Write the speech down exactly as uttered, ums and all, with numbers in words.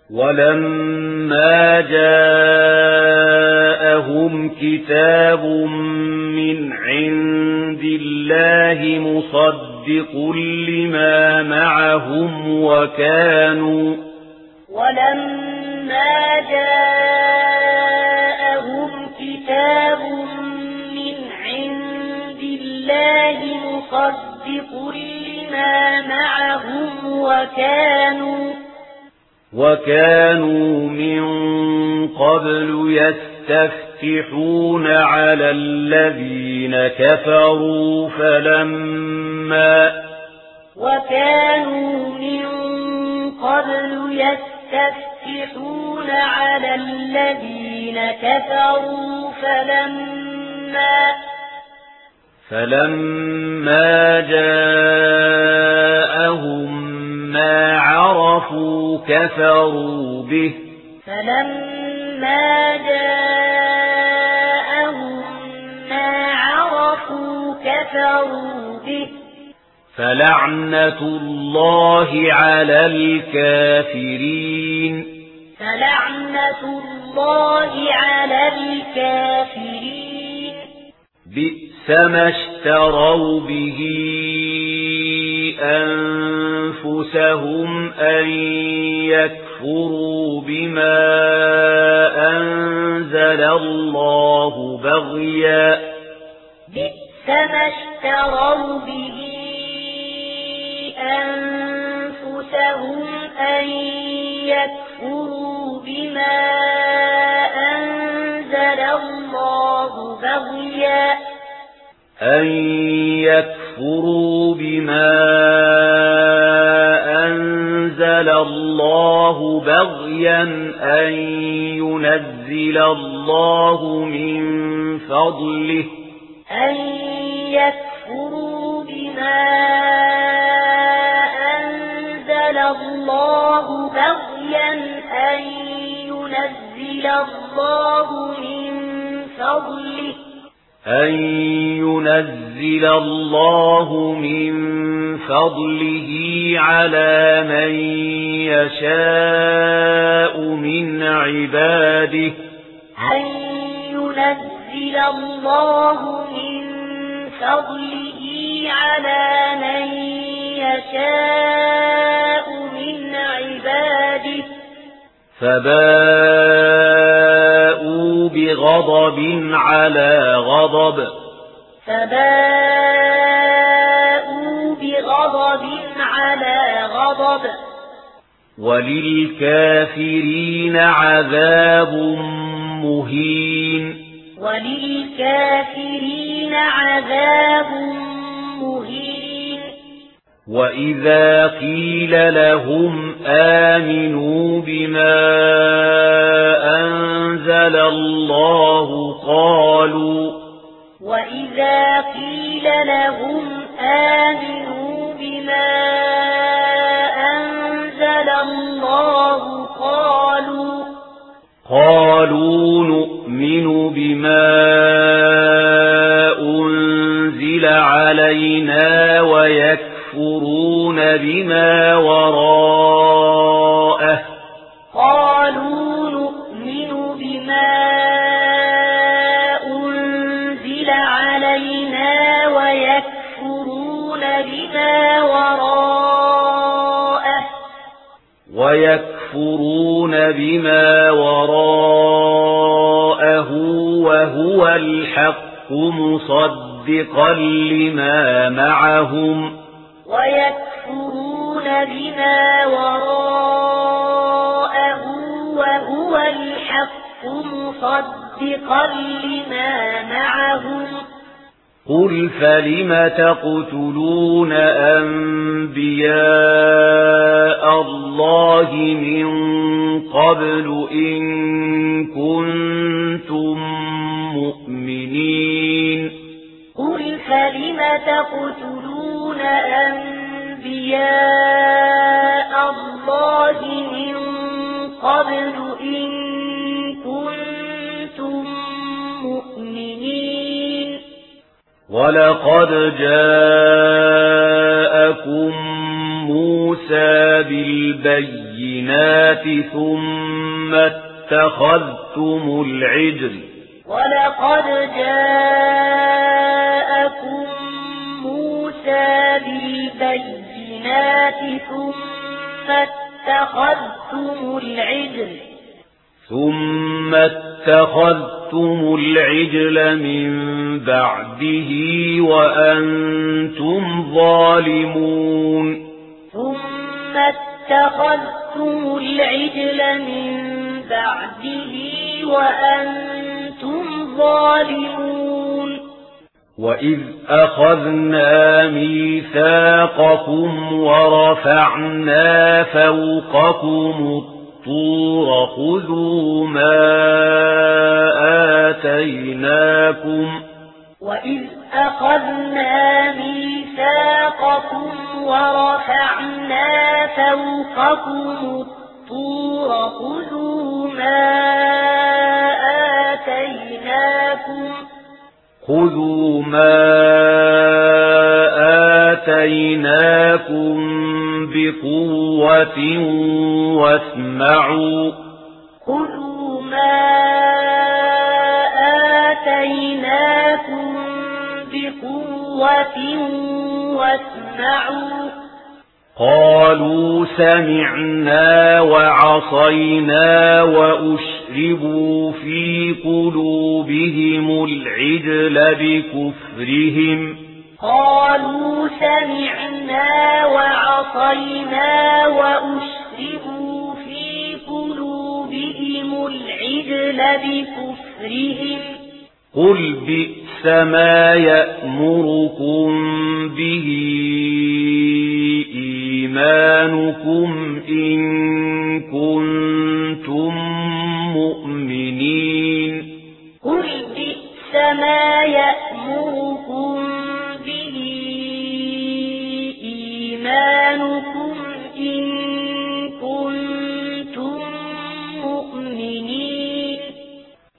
ولما جاءهم كتاب من عند الله مصدق لما معهم وكانوا ولما جاءهم كتاب من عند الله مصدق لما معهم وكانوا وكانوا من قبل يستفتحون على الذين كفروا فلما وكانوا من قبل يستفتحون على الذين كفروا فلما فلما جاءهم ما عرفوا كفروا به فلما جاءهم ما عرفوا كفروا به فلعنة الله على الكافرين فلعنة الله على الكافرين بئس ما اشتروا به أنفسهم أن يكفروا بما أنزل الله بغيا بئس ما اشتروا به أنفسهم أن يكفروا بما أنزل الله بغيا أن يكفروا بما أنزل الله بغيا أن ينزل الله من فضله أن يكفروا بما أنزل الله بغيا أن ينزل الله من فضله أن ينزل الله من فضله على من يشاء من عباده أن ينزل الله من فضله على من يشاء من عباده فباءوا بغضب على غضب فباءوا بغضب على غضب وللكافرين عذاب مهين وللكافرين عذاب مهين وإذا قيل لهم آمنوا بما أنزل الله قالوا وإذا قيل لهم آمنوا بما أنزل الله قالوا قالوا نؤمن بما أنزل علينا ويكفرون بما وراءه قالوا نؤمن بما أنزل علينا ويكفرون بما وراءه ويكفرون بما وراءه وهو الحق مصدقا لما معهم ويكفرون بما وراءه وهو الحق مصدقا لما معهم قل فلم تقتلون أنبياء الله من قبل إن كنتم مؤمنين قل فلم تقتلون أنبياء الله من قبل إن كنتم مؤمنين ولقد جاءكم موسى بالبينات بالبينات ثم اتخذتم العجل ولقد جاءكم موسى بالبينات ثم اتخذتم العجل ثم اتخذتم العجل من بعده وأنتم ظالمون ثم اتخذتم العجل من بعده وأنتم ظالمون وإذ أخذنا ميثاقكم ورفعنا فوقكم الطور خذوا ما آتيناكم وإذ أخذنا ميثاقكم ورفعنا فوقكم الطور خذوا ما آتيناكم خذوا ما آتيناكم بقوة واسمعوا خذوا ما آتيناكم بقوة واسمعوا قالوا سمعنا وعصينا وأشربوا في قلوبهم العجل بكفرهم قالوا سمعنا وعصينا وأشربوا في قلوبهم العجل بكفرهم قل بئس ما يأمركم به إيمانكم إن كنتم مؤمنين قل بئس ما يأمركم به إيمانكم إن